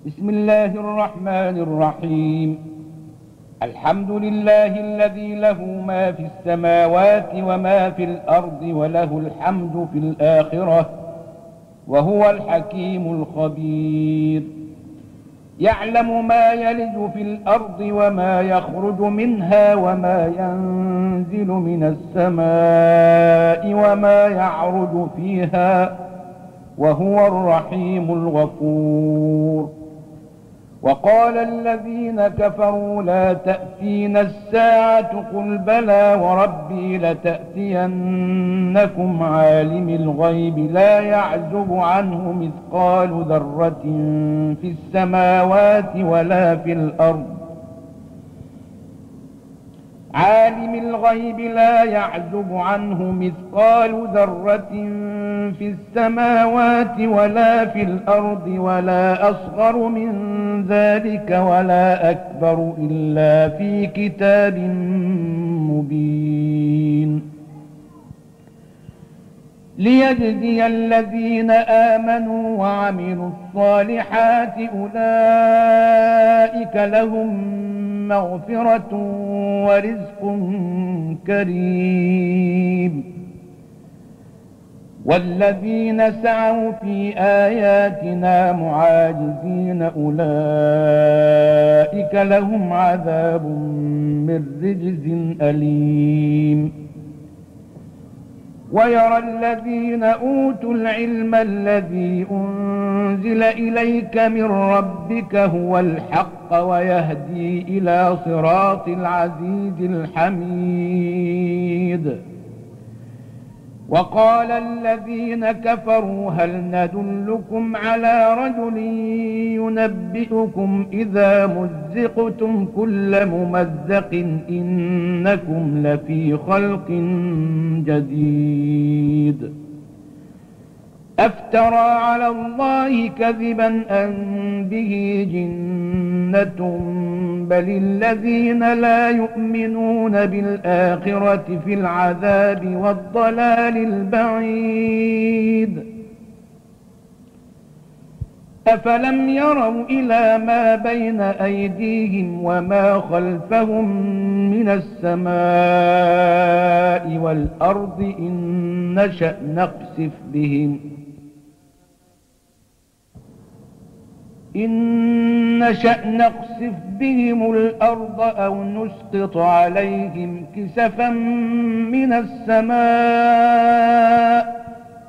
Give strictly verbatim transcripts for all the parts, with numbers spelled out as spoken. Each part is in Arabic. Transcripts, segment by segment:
بسم الله الرحمن الرحيم. الحمد لله الذي له ما في السماوات وما في الأرض وله الحمد في الآخرة وهو الحكيم الخبير. يعلم ما يلج في الأرض وما يخرج منها وما ينزل من السماء وما يعرج فيها وهو الرحيم الغفور. وقال الذين كفروا لا تأتينا الساعة قل بلى وربي لتأتينكم عالم الغيب لا يعزب عنه مثقال ذرة في السماوات ولا في الأرض عالم الغيب لا يعزب عنه مثقال ذرة في السماوات ولا في الأرض ولا أصغر من ذلك ولا أكبر إلا في كتاب مبين. ليجزي الذين آمنوا وعملوا الصالحات أولئك لهم مغفرة ورزق كريم. والذين سعوا في آياتنا معاجزين أولئك لهم عذاب من رجز أليم. ويرى الذين أوتوا العلم الذي أنزل إليك من ربك هو الحق ويهدي إلى صراط العزيز الحميد. وقال الذين كفروا هل ندلكم على رجل ينبئكم إذا مزقتم كل ممزق إنكم لفي خلق جديد. أفترى على الله كذبا أن به جنة بل الذين لا يؤمنون بالآخرة في العذاب والضلال البعيد. أفلم يروا إلى ما بين أيديهم وما خلفهم من السماء والأرض إن نشأ نخسف بهم إن نشأ نخسف بهم الأرض أو نسقط عليهم كسفا من السماء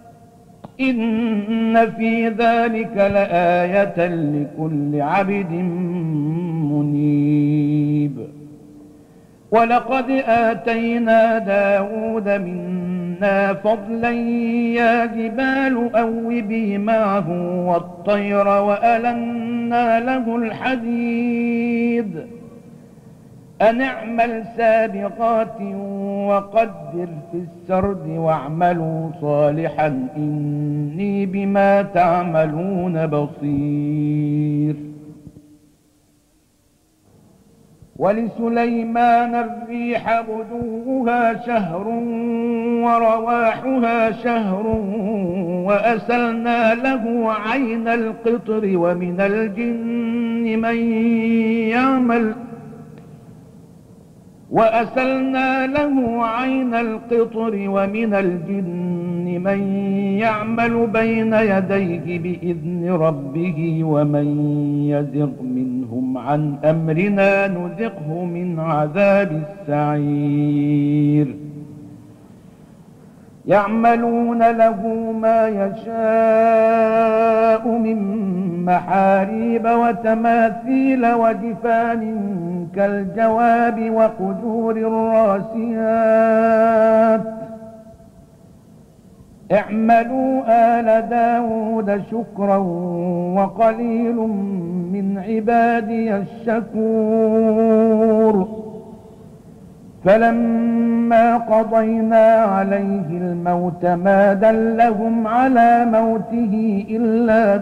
إن في ذلك لآية لكل عبد منيب. ولقد آتينا داود منا فضلا يا جبال أوبي معه والطير وألنا له الحديد أن اعمل سابغات وقدر في السرد واعملوا صالحا إني بما تعملون بصير. ولسليمان الريح غدوها شهر ورواحها شهر وأسلنا له عين القطر ومن الجن من يعمل وأسلنا له عين القطر ومن الجن من يعمل بين يديه بإذن ربه ومن يزغ منهم عن أمرنا نذقه من عذاب السعير. يعملون له ما يشاء من محاريب وتماثيل وجفان كالجواب وقدور الراسيات اعملوا آل داود شكرا وقليل من عبادي الشكور. فلما قضينا عليه الموت ما دلهم على موته إلا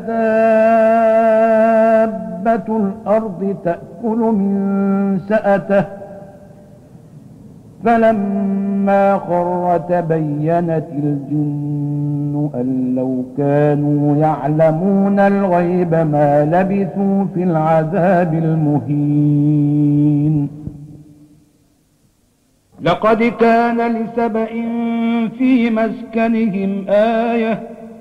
دابة الأرض تأكل من سأته فلما خر تبينت الجن أن لو كانوا يعلمون الغيب ما لبثوا في العذاب المهين. لقد كان لسبإ في مسكنهم آية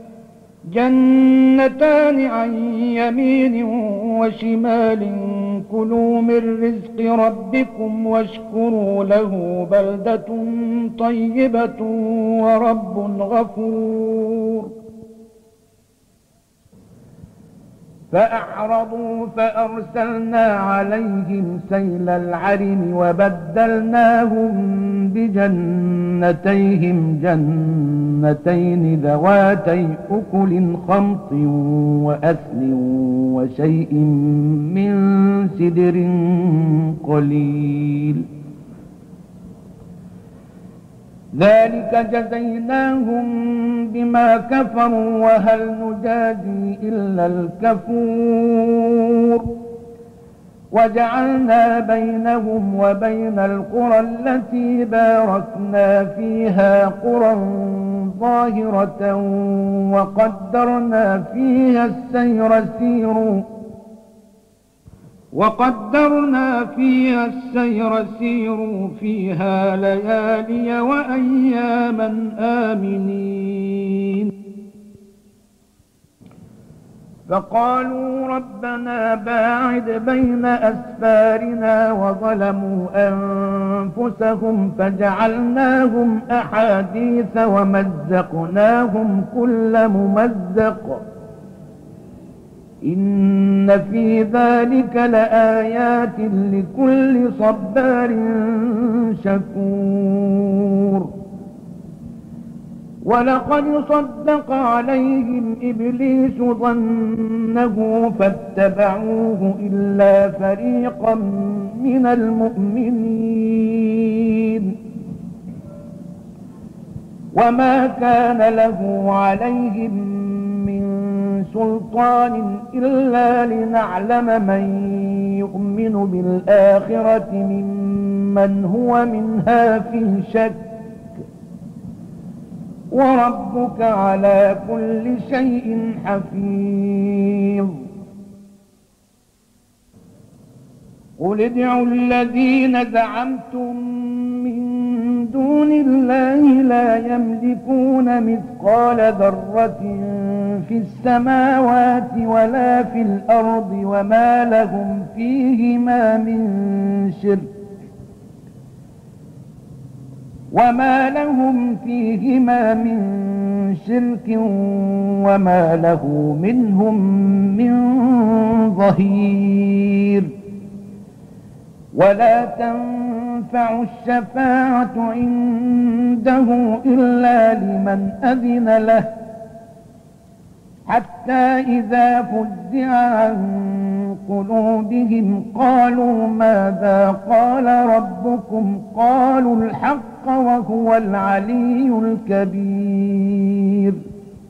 جنتان عن يمين وشمال كلوا من رزق ربكم واشكروا له بلدة طيبة ورب غفور. فأعرضوا فأرسلنا عليهم سيل العرم وبدلناهم بجنتيهم جنتين ذواتي أكل خمط وأثل وشيء من سدر قليل. ذلك جزيناهم بما كفروا وهل نجازي إلا الكفور. وجعلنا بينهم وبين القرى التي باركنا فيها قرى ظاهرة وقدرنا فيها السير سيروا وقدرنا فيها السير سيروا فيها ليالي وأياما آمنين. فقالوا ربنا باعد بين أسفارنا وظلموا أنفسهم فجعلناهم أحاديث ومزقناهم كل ممزق إن في ذلك لآيات لكل صبار شكور. ولقد صدق عليهم إبليس ظنه فاتبعوه إلا فريقا من المؤمنين وما كان له عليهم من سلطان إلا لنعلم من يؤمن بالآخرة ممن هو منها في شك وربك على كل شيء حفيظ. قل ادعوا الذين زعمتم من دون الله لا يملكون مثقال ذرة في السماوات ولا في الأرض وما لهم فيهما من شرك وما لهم فيهما من شرك وما له منهم من ظهير. ولا تنفع الشفاعة عنده إلا لمن أذن له حتى إذا فزع عن قلوبهم قالوا ماذا قال ربكم قالوا الحق وهو العلي الكبير.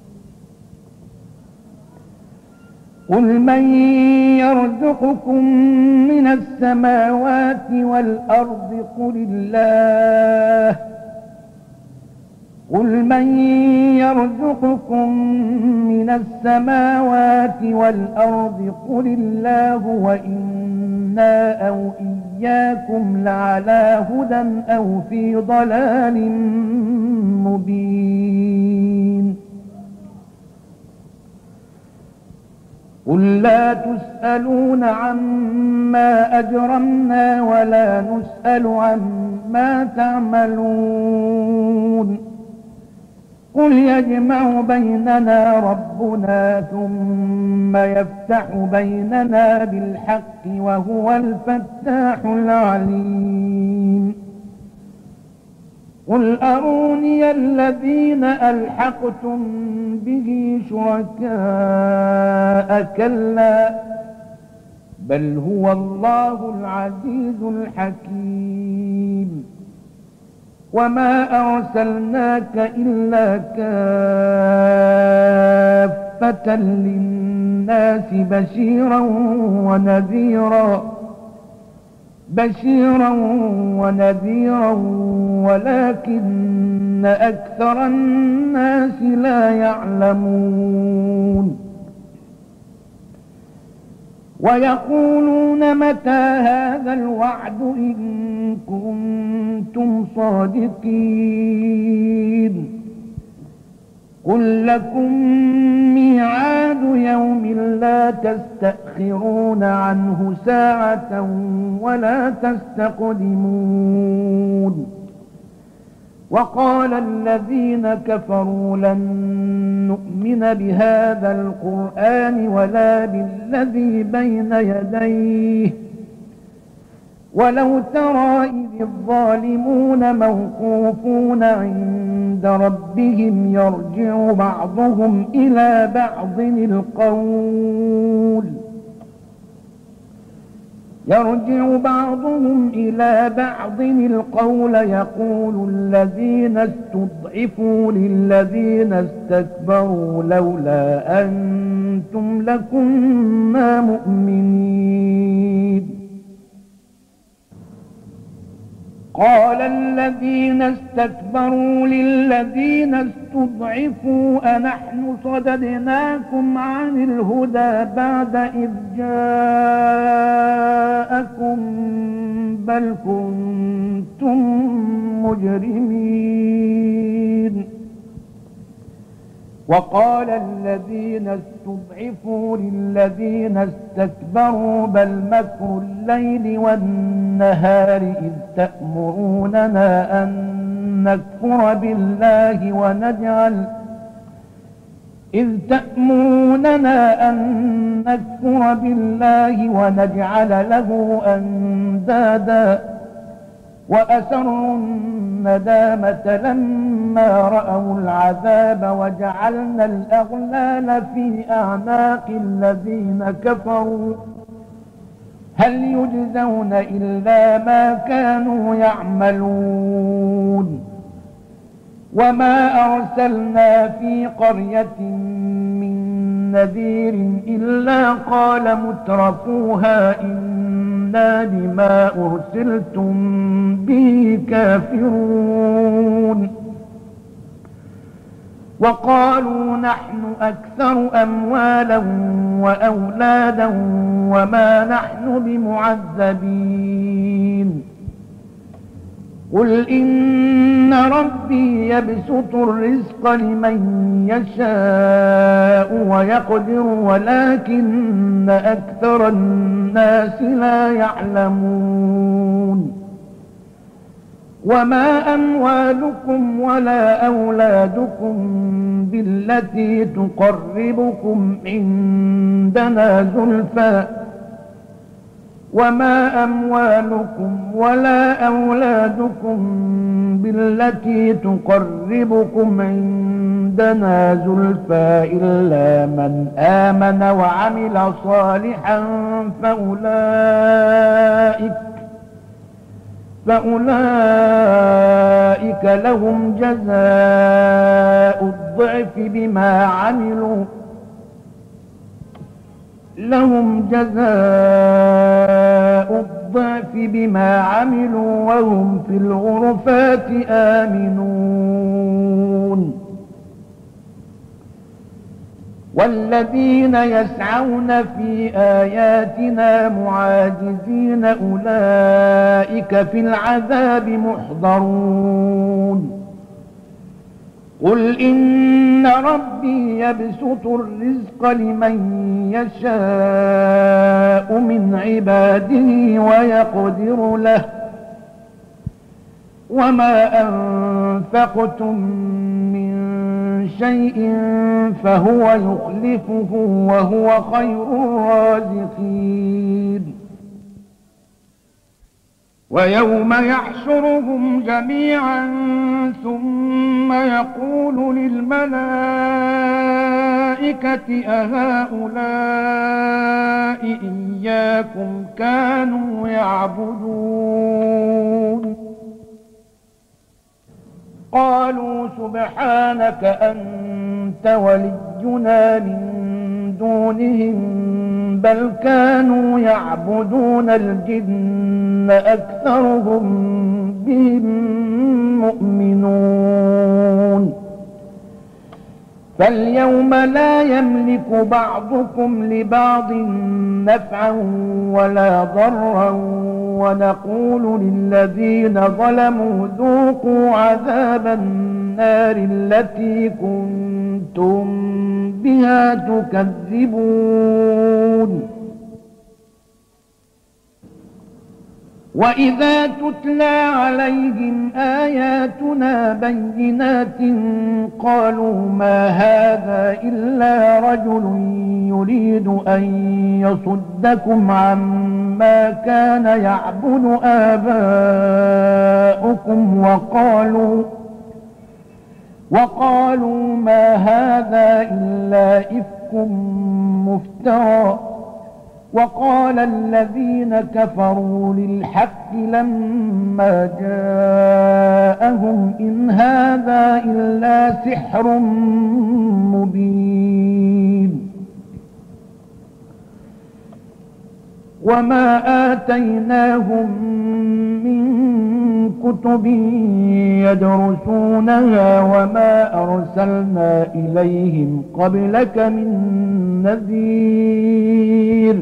قل من يرزقكم من السماوات والأرض قل الله قل من يرزقكم من السماوات والأرض قل الله وإنا أو إياكم لعلى هدى أو في ضلال مبين. قل لا تسألون عما أجرمنا ولا نسأل عما تعملون قل يجمع بيننا ربنا ثم يفتح بيننا بالحق وهو الفتاح العليم. قل أروني الذين ألحقتم به شركاء كلا بل هو الله العزيز الحكيم. وما أرسلناك إلا كافة للناس بشيرا ونذيرا بشيرا ونذيرا ولكن أكثر الناس لا يعلمون ويقولون متى هذا الوعد إن كنتم صادقين قل لكم ميعاد يوم لا تستأخرون عنه ساعة ولا تستقدمون وقال الذين كفروا لن نؤمن بهذا القرآن ولا بالذي بين يديه ولو ترى إذ الظالمون موقوفون عند ربهم يرجع بعضهم إلى بعض القول يرجع بعضهم إلى بعض القول يقول الذين استضعفوا للذين استكبروا لولا أنتم لكنا مؤمنين قال الذين استكبروا للذين استضعفوا أنحن صددناكم عن الهدى بعد إذ جاءكم بل كنتم مجرمين وقال الذين استضعفوا للذين استكبروا بل مكر الليل والنهار إذ تأمروننا أن نكفر بالله ونجعل إذ تأمروننا أن نكفر بالله ونجعل له أندادا وأسروا الندامة لما رأوا العذاب وجعلنا الأغلال في أعناق الذين كفروا هل يجزون إلا ما كانوا يعملون وما أرسلنا في قرية من نذير إلا قال مترفوها إنا بما أرسلتم به كافرون وقالوا نحن أكثر أموالا وأولادا وما نحن بمعذبين قل إن ربي يبسط الرزق لمن يشاء ويقدر ولكن أكثر الناس لا يعلمون وما أموالكم ولا أولادكم بالتي تقربكم عندنا زلفى وما أموالكم ولا أولادكم بالتي تقربكم عندنا زلفى إلا من آمن وعمل صالحا فأولئك فأولئك لهم جزاء الضعف بما عملوا لهم جزاء الضعف بما عملوا وهم في الغرفات آمنون والذين يسعون في آياتنا معاجزين أولئك في العذاب محضرون قل إن ربي يبسط الرزق لمن يشاء من عباده ويقدر له وما أنفقتم من شيء فهو يخلفه وهو خير الرازقين ويوم يحشرهم جميعا ثم يقول للملائكة أهؤلاء إياكم كانوا يعبدون قالوا سبحانك أنت ولينا من دونهم بل كانوا يعبدون الجن أكثرهم بهم مؤمنون فاليوم لا يملك بعضكم لبعض نفعا ولا ضرا ونقول للذين ظلموا ذوقوا عذاب النار التي كنتم بها تكذبون وإذا تتلى عليهم آياتنا بينات قالوا ما هذا إلا رجل يريد أن يصدكم عما كان يعبد آباؤكم وقالوا وقالوا ما هذا إلا إفك مفترى وقال الذين كفروا للحق لما جاءهم إن هذا إلا سحر مبين وما آتيناهم من كتب يدرسونها وما أرسلنا إليهم قبلك من نذير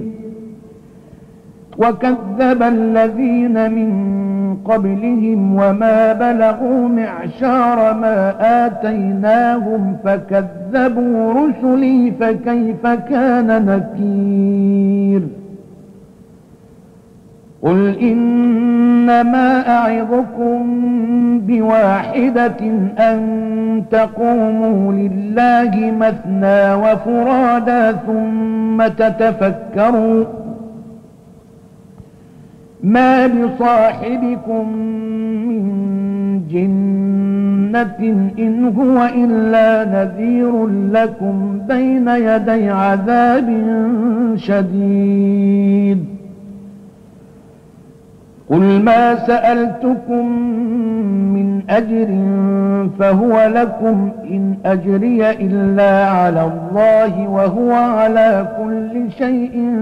وكذب الذين من قبلهم وما بلغوا معشار ما آتيناهم فكذبوا رسلي فكيف كان نكير قل إنما أعظكم بواحدة أن تقوموا لله مثنى وفرادا ثم تتفكروا ما بصاحبكم من جنة إن هو إلا نذير لكم بين يدي عذاب شديد قل ما سألتكم من أجر فهو لكم إن أجري إلا على الله وهو على كل شيء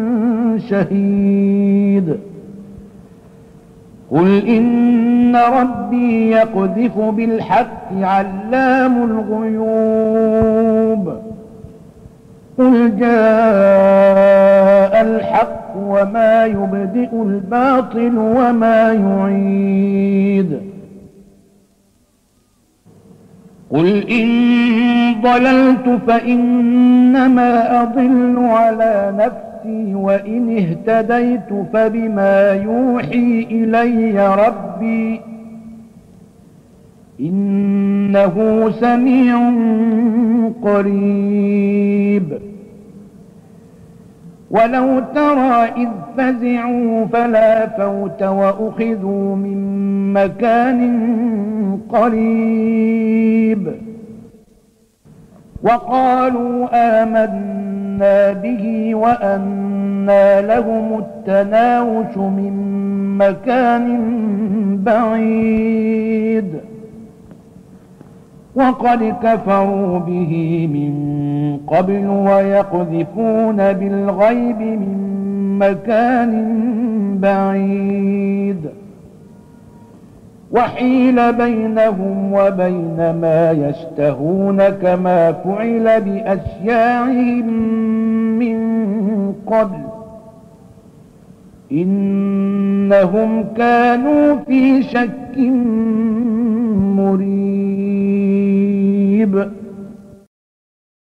شهيد قل إن ربي يقذف بالحق علام الغيوب قل جاء الحق وما يبدئ الباطل وما يعيد قل إن ضللت فإنما أضل على نفسي وإن اهتديت فبما يوحي إلي ربي إنه سميع قريب ولو ترى إذ فزعوا فلا فوت وأخذوا من مكان قريب وقالوا آمنا به وأنى لهم التناوش من مكان بعيد وقد كفروا به من قبل ويقذفون بالغيب من مكان بعيد وحيل بينهم وبين ما يشتهون كما فعل بأشياعهم من قبل إنهم كانوا في شك مريب